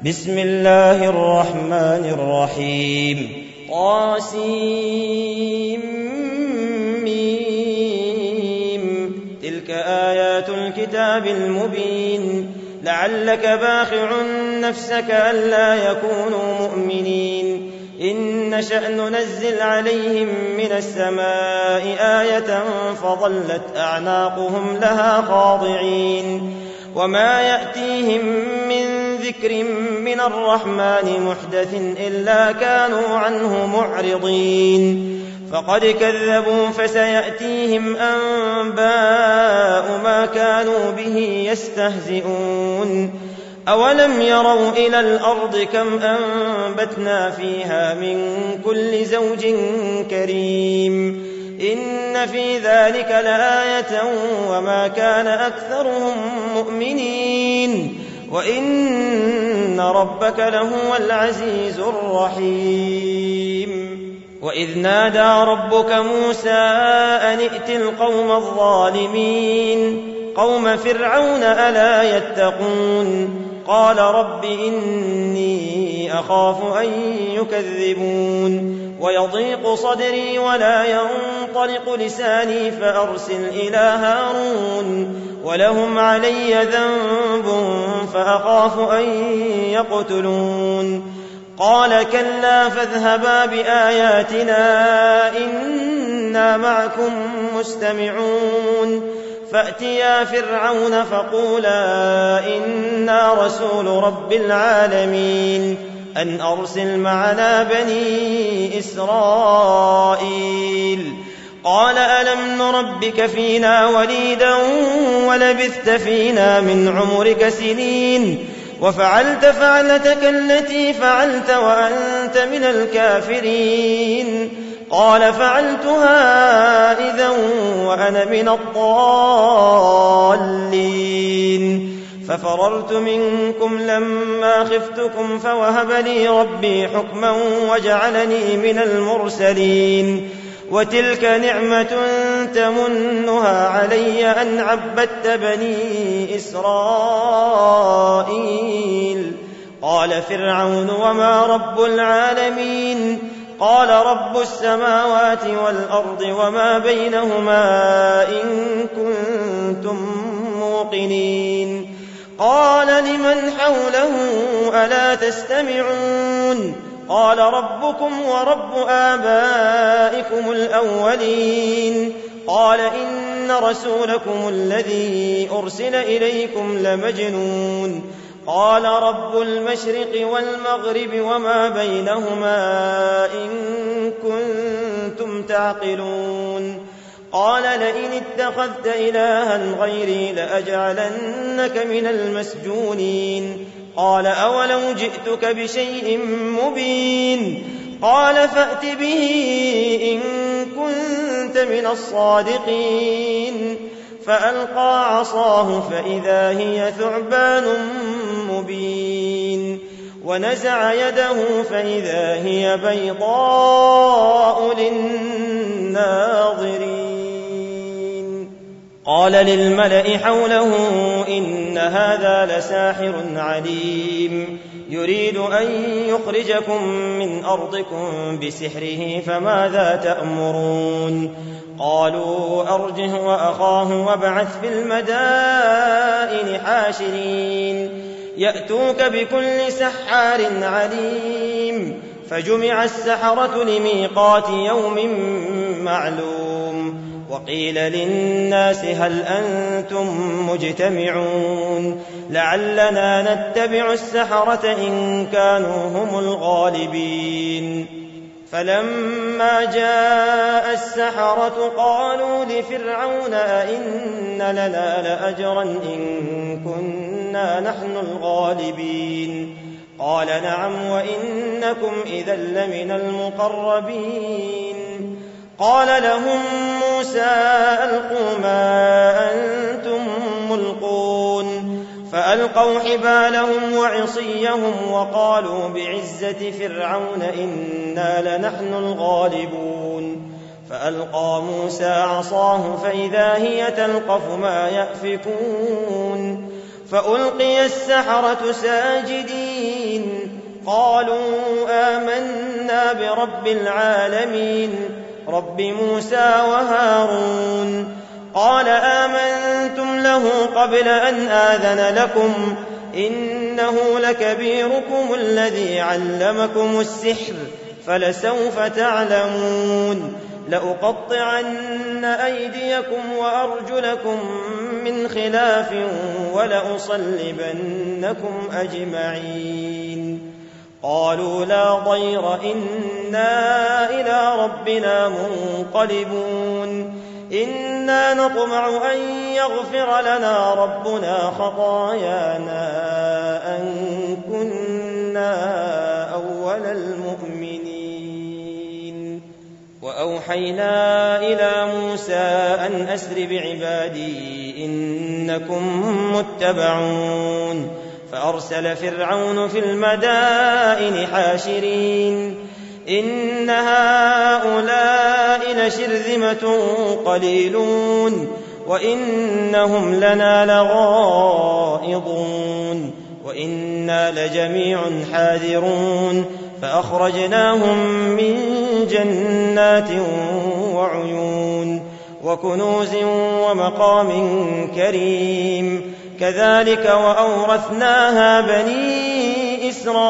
بسم الله الرحمن الرحيم طاسيم تلك آيات الكتاب المبين لعلك باخع نفسك ألا يكونوا مؤمنين إن نشأ ننزل عليهم من السماء آية فظلت أعناقهم لها خاضعين وما يأتيهم من ذكر من الرحمن محدث إلا كانوا عنه معرضين فقد كذبوا فسيأتيهم أنباء ما كانوا به يستهزئون أولم يروا إلى الأرض كم أنبتنا فيها من كل زوج كريم إن في ذلك لآية وما كان أكثرهم مؤمنين وإن ربك لهو العزيز الرحيم وإذ نادى ربك موسى أن ائت القوم الظالمين قوم فرعون ألا يتقون قال رب إني أخاف أن يكذبون ويضيق صدري ولا ينطلق لساني فأرسل إلى هارون ولهم علي ذنب فأخاف أن يقتلون قال كلا فاذهبا بآياتنا إنا معكم مستمعون فأتيا فرعون فقولا إنا رسول رب العالمين أن أرسل معنا بني إسرائيل قال ألم نربك فينا وليدا ولبثت فينا من عمرك سنين وفعلت فعلتك التي فعلت وأنت من الكافرين قال فعلتها إذا وأنا من الضالين ففررت منكم لما خفتكم فوهب لي ربي حكما وجعلني من المرسلين وتلك نعمة تمنها علي أن عبدت بني إسرائيل قال فرعون وما رب العالمين قال رب السماوات والأرض وما بينهما إن كنتم موقنين قال لمن حوله ألا تستمعون قال ربكم ورب آبائكم الأولين قال إن رسولكم الذي أرسل إليكم لمجنون قال رب المشرق والمغرب وما بينهما إن كنتم تعقلون قال لئن اتخذت إلها غيري لأجعلنك من المسجونين قال أولو جئتك بشيء مبين قال فأت به إن كنت من الصادقين فألقى عصاه فإذا هي ثعبان مبين ونزع يده فإذا هي بيضاء للناظرين قال للملأ حوله إن هذا لساحر عليم يريد أن يخرجكم من أرضكم بسحره فماذا تأمرون قالوا أرجه وأخاه وابعث في المدائن حاشرين يأتوك بكل سحار عليم فجمع السحرة لميقات يوم معلوم وقيل للناس هل أنتم مجتمعون لعلنا نتبع السحرة إن كانوا هم الغالبين فلما جاء السحرة قالوا لفرعون أئن لنا لأجرا إن كنا نحن الغالبين قال نعم وإنكم إذا لمن المقربين قال لهم موسى ألقوا ما أنتم ملقون فألقوا حبالهم وعصيهم وقالوا بعزة فرعون إنا لنحن الغالبون فألقى موسى عصاه فإذا هي تلقف ما يأفكون فألقي السحرة ساجدين برب العالمين رب موسى وهارون. قال آمنتم له قبل أن آذن لكم إنه لكبيركم الذي علمكم السحر فلسوف تعلمون لأقطعن أيديكم وأرجلكم من خلاف ولأصلبنكم أجمعين. قالوا لا ضير إنا إلى ربنا منقلبون إنا نطمع أن يغفر لنا ربنا خطايانا أن كنا أول المؤمنين. وأوحينا إلى موسى أن أسر بعبادي إنكم متبعون فأرسل فرعون في المدائن حاشرين إن هؤلاء لشرذمة قليلون وإنهم لنا لغائظون وإنا لجميع حاذرون فأخرجناهم من جنات وعيون وكنوز ومقام كريم كذلك وأورثناها بني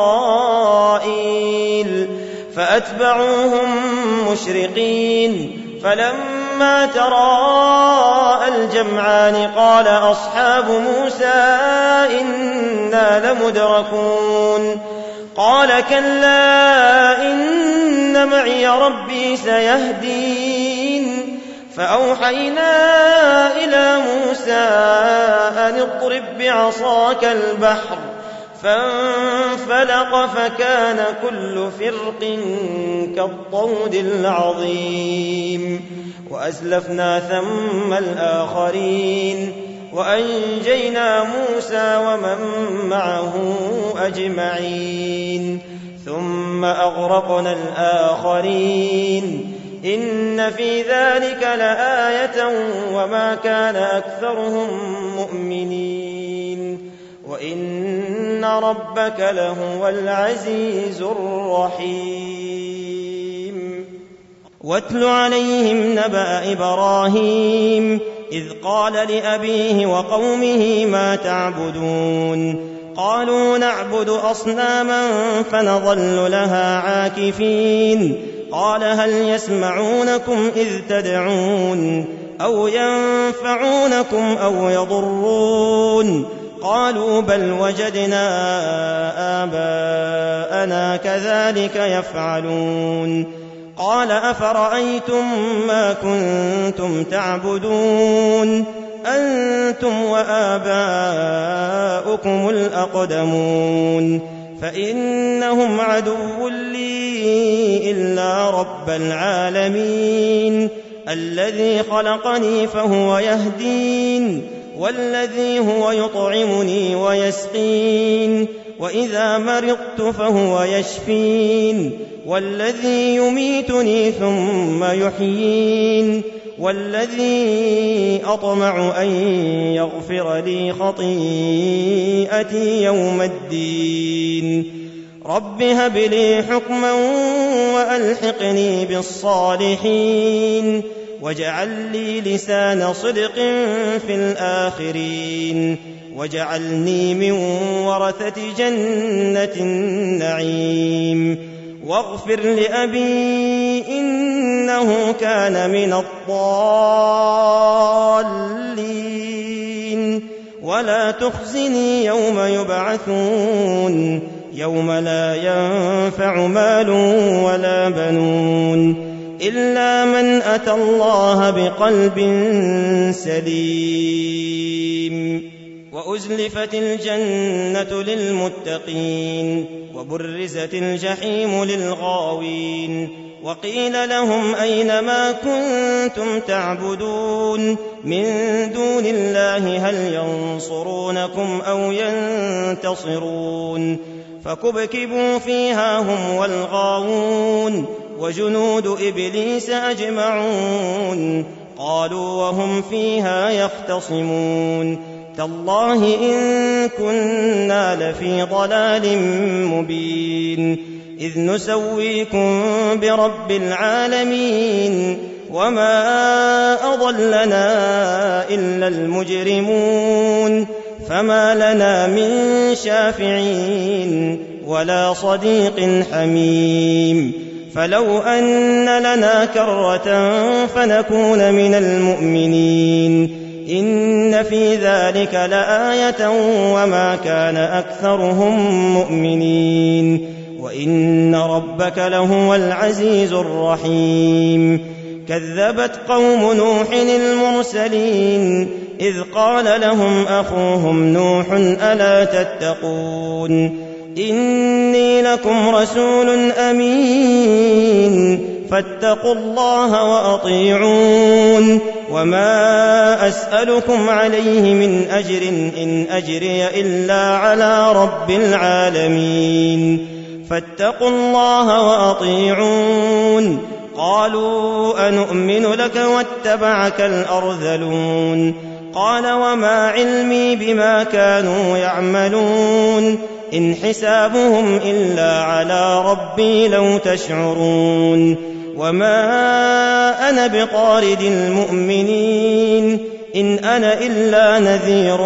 إسرائيل فأتبعوهم مشرقين فلما تراءى الجمعان قال أصحاب موسى إنا لمدركون قال كلا إن معي ربي سيهدين فأوحينا إلى موسى أن اضرب بعصاك البحر فانفلق فكان كل فرق كالطود العظيم وأزلفنا ثم الآخرين وأنجينا موسى ومن معه أجمعين ثم أغرقنا الآخرين إن في ذلك لآية وما كان أكثرهم مؤمنين وإن ربك لهو العزيز الرحيم. واتل عليهم نبأ إبراهيم إذ قال لأبيه وقومه ما تعبدون قالوا نعبد أصناما فنظل لها عاكفين قال هل يسمعونكم إذ تدعون أو ينفعونكم أو يضرون قالوا بل وجدنا آباءنا كذلك يفعلون قال أفرأيتم ما كنتم تعبدون أنتم وآباؤكم الأقدمون فإنهم عدو لي إلا رب العالمين الذي خلقني فهو يهدين والذي هو يطعمني ويسقين وإذا مرضت فهو يشفين والذي يميتني ثم يحيين والذي أطمع أن يغفر لي خطيئتي يوم الدين رب هب لي حكما وألحقني بالصالحين واجعل لي لسان صدق في الآخرين واجعلني من ورثة جنة النعيم واغفر لأبي إنه كان من الضالين ولا تخزني يوم يبعثون يوم لا ينفع مال ولا بنون إلا من أتى الله بقلب سليم. وأزلفت الجنة للمتقين وبرزت الجحيم للغاوين وقيل لهم أين ما كنتم تعبدون من دون الله هل ينصرونكم أو ينتصرون فكبكبوا فيها هم والغاوون وجنود إبليس أجمعون قالوا وهم فيها يختصمون تالله إن كنا لفي ضلال مبين إذ نسويكم برب العالمين وما أضلنا إلا المجرمون فما لنا من شافعين ولا صديق حميم فلو أن لنا كرة فنكون من المؤمنين إن في ذلك لآية وما كان أكثرهم مؤمنين وإن ربك لهو العزيز الرحيم كذبت قوم نوح المرسلين إذ قال لهم أخوهم نوح ألا تتقون إني لكم رسول أمين فاتقوا الله وأطيعون وما أسألكم عليه من أجر إن أجري إلا على رب العالمين فاتقوا الله وأطيعون قالوا أنؤمن لك واتبعك الأرذلون قال وما علمي بما كانوا يعملون إن حسابهم إلا على ربي لو تشعرون وما أنا بطارد المؤمنين إن أنا إلا نذير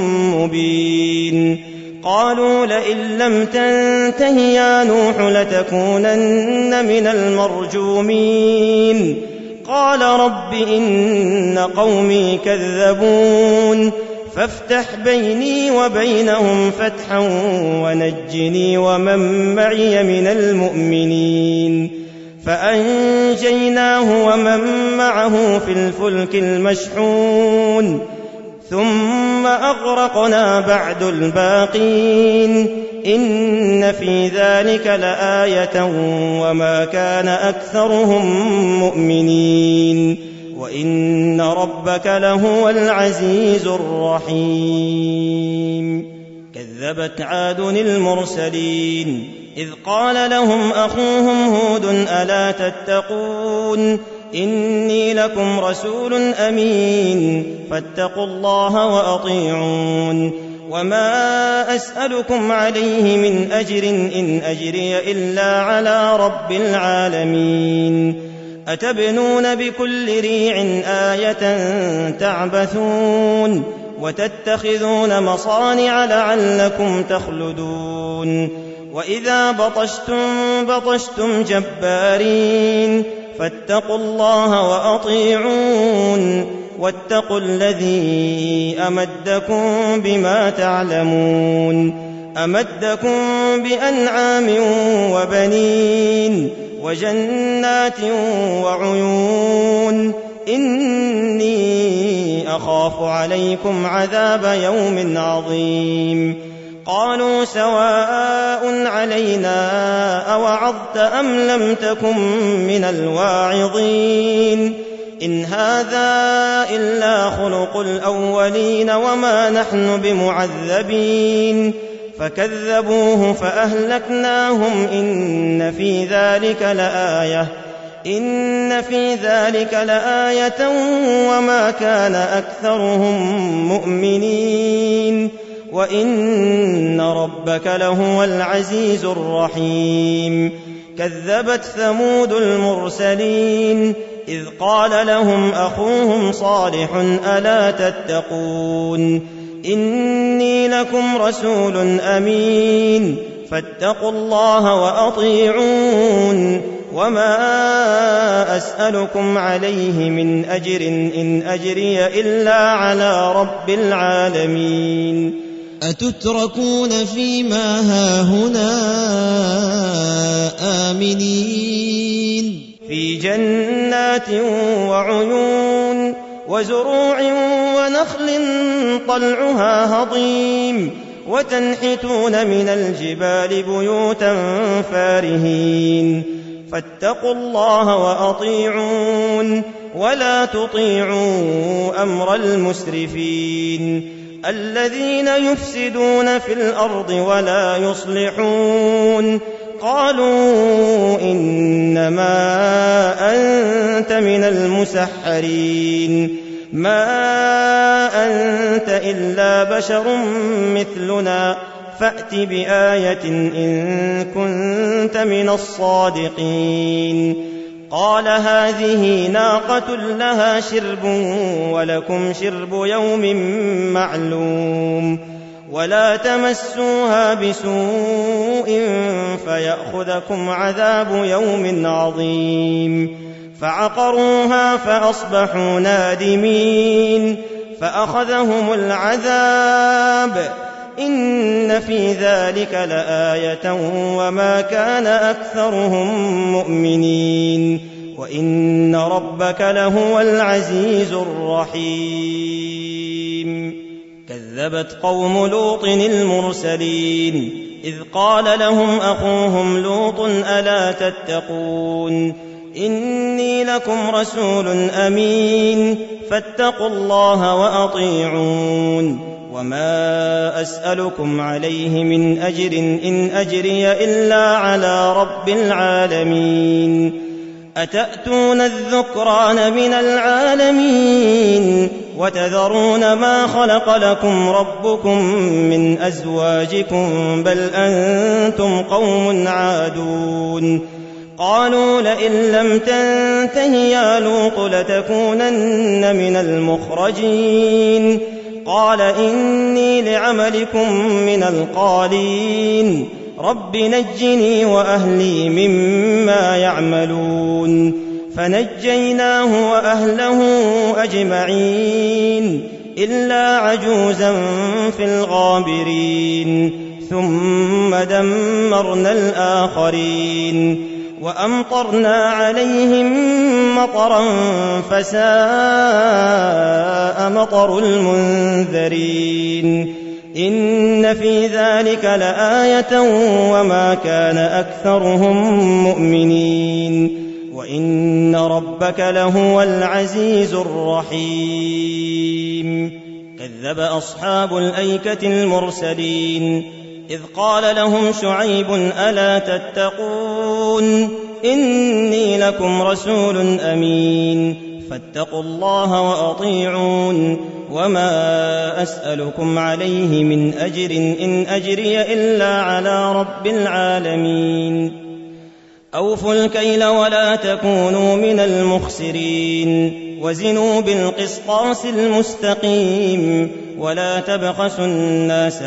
مبين قالوا لئن لم تنته يا نوح لتكونن من المرجومين قال رب إن قومي كذبون فافتح بيني وبينهم فتحا ونجني ومن معي من المؤمنين فأنجيناه ومن معه في الفلك المشحون ثم أغرقنا بعد الباقين إن في ذلك لآية وما كان أكثرهم مؤمنين وإن ربك لهو العزيز الرحيم كذبت عاد المرسلين إذ قال لهم أخوهم هود ألا تتقون إني لكم رسول أمين فاتقوا الله وأطيعون وما أسألكم عليه من أجر إن أجري إلا على رب العالمين أتبنون بكل ريع آية تعبثون وتتخذون مصانع لعلكم تخلدون وإذا بطشتم جبارين فاتقوا الله وأطيعون واتقوا الذي أمدكم بما تعلمون أمدكم بأنعام وبنين وجنات وعيون إني أخاف عليكم عذاب يوم عظيم قالوا سواء علينا أوعظت أم لم تكن من الواعظين إن هذا إلا خلق الأولين وما نحن بمعذبين فكذبوه فأهلكناهم إن في ذلك لآية وما كان أكثرهم مؤمنين وإن ربك لهو العزيز الرحيم كذبت ثمود المرسلين إذ قال لهم أخوهم صالح ألا تتقون إني لكم رسول أمين فاتقوا الله وأطيعون وما أسألكم عليه من أجر إن أجري إلا على رب العالمين أتتركون فيما هاهنا آمنين في جنات وعيون وزروع ونخل طلعها هضيم وتنحتون من الجبال بيوتا فارهين فاتقوا الله وأطيعون ولا تطيعوا أمر المسرفين الذين يفسدون في الأرض ولا يصلحون قالوا إنما أنت من المسحرين ما أنت إلا بشر مثلنا فأت بآية إن كنت من الصادقين. قال هذه ناقة لها شرب ولكم شرب يوم معلوم ولا تمسوها بسوء فيأخذكم عذاب يوم عظيم. فعقروها فأصبحوا نادمين فأخذهم العذاب إن في ذلك لآية وما كان أكثرهم مؤمنين وإن ربك لهو العزيز الرحيم. كذبت قوم لوط المرسلين إذ قال لهم أخوهم لوط ألا تتقون إني لكم رسول أمين فاتقوا الله وأطيعون وما أسألكم عليه من أجر إن أجري إلا على رب العالمين. أتأتون الذكران من العالمين وتذرون ما خلق لكم ربكم من أزواجكم بل أنتم قوم عادون. قالوا لئن لم تنته يا لوط لتكونن من المخرجين. قال إني لعملكم من القالين رب نجني وأهلي مما يعملون. فنجيناه وأهله أجمعين إلا عجوزا في الغابرين ثم دمرنا الآخرين وأمطرنا عليهم مطرا فساء مطر المنذرين. إن في ذلك لآية وما كان أكثرهم مؤمنين وإن ربك لهو العزيز الرحيم. كذب أصحاب الأيكة المرسلين إذ قال لهم شعيب ألا تتقون إني لكم رسول أمين فاتقوا الله وأطيعون وما أسألكم عليه من أجر إن أجري إلا على رب العالمين. أوفوا الكيل ولا تكونوا من المخسرين وزنوا بالقسطاس المستقيم ولا تبخسوا الناس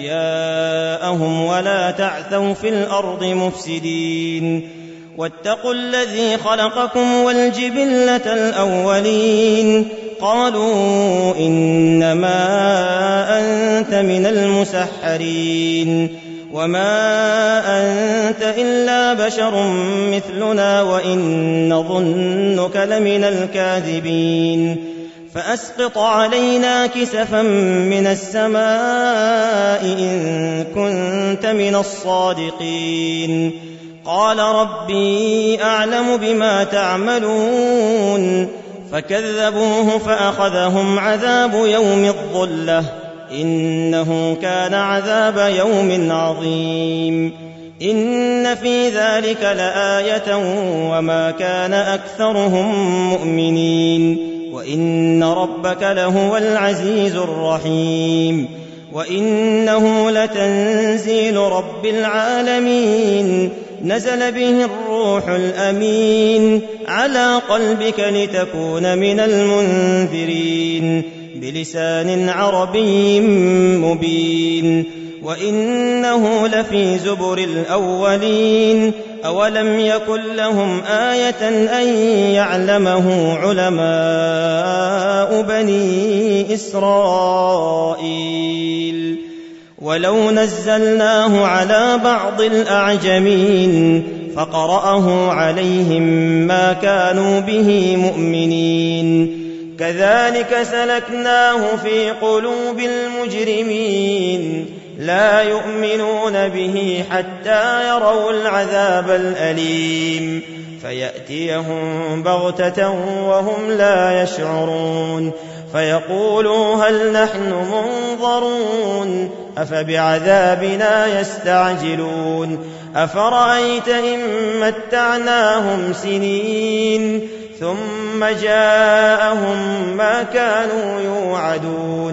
أشياءهم ولا تعثوا في الأرض مفسدين. واتقوا الذي خلقكم والجبلة الأولين. قالوا إنما أنت من المسحرين وما أنت إلا بشر مثلنا وإن نظنك لمن الكاذبين. فأسقط علينا كسفا من السماء إن كنت من الصادقين. قال ربي أعلم بما تعملون. فكذبوه فأخذهم عذاب يوم الظلة إنه كان عذاب يوم عظيم. إن في ذلك لآية وما كان أكثرهم مؤمنين وإن ربك لهو العزيز الرحيم. وإنه لتنزيل رب العالمين نزل به الروح الأمين على قلبك لتكون من المنذرين بلسان عربي مبين. وإنه لفي زبر الأولين. أولم يكن لهم آية أن يعلمه علماء بني إسرائيل. ولو نزلناه على بعض الأعجمين فقرأه عليهم ما كانوا به مؤمنين. كذلك سلكناه في قلوب المجرمين لا يؤمنون به حتى يروا العذاب الأليم فيأتيهم بغتة وهم لا يشعرون فيقولوا هل نحن منظرون أفبعذابنا يستعجلون أفرأيت إن متعناهم سنين ثم جاءهم ما كانوا يوعدون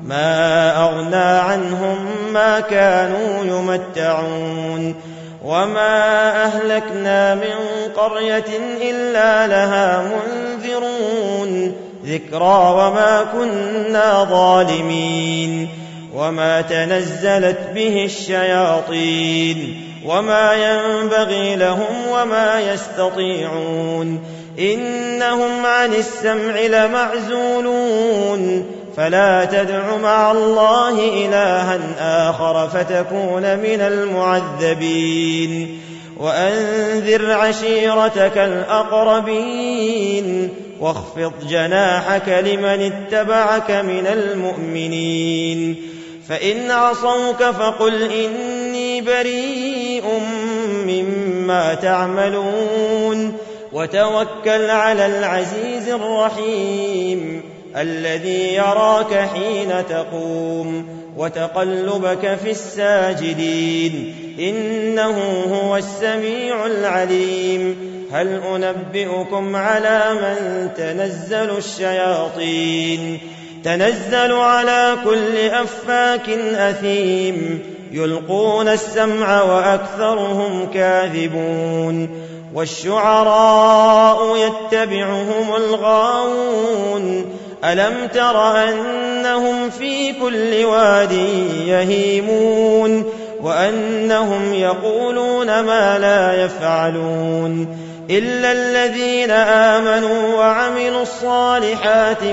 ما أغنى عنهم ما كانوا يمتعون وما أهلكنا من قرية إلا لها منذرون ذكرى وما كنا ظالمين وما تنزلت به الشياطين وما ينبغي لهم وما يستطيعون إنهم عن السمع لمعزولون فلا تدع مع الله إلها آخر فتكون من المعذبين وأنذر عشيرتك الأقربين واخفض جناحك لمن اتبعك من المؤمنين فإن عصوك فقل إني بريء مما تعملون وتوكل على العزيز الرحيم الذي يراك حين تقوم وتقلبك في الساجدين إنه هو السميع العليم هل أنبئكم على من تنزل الشياطين تنزل على كل أفاك أثيم يلقون السمع وأكثرهم كاذبون والشعراء يتبعهم الغاوون ألم تر أنهم في كل واد يهيمون وأنهم يقولون ما لا يفعلون إلا الذين آمنوا وعملوا الصالحات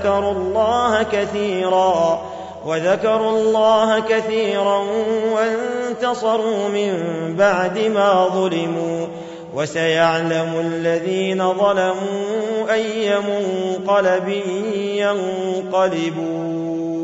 وذكروا الله كثيرا وانتصروا من بعد ما ظلموا وسيعلم الذين ظلموا أي منقلب ينقلبون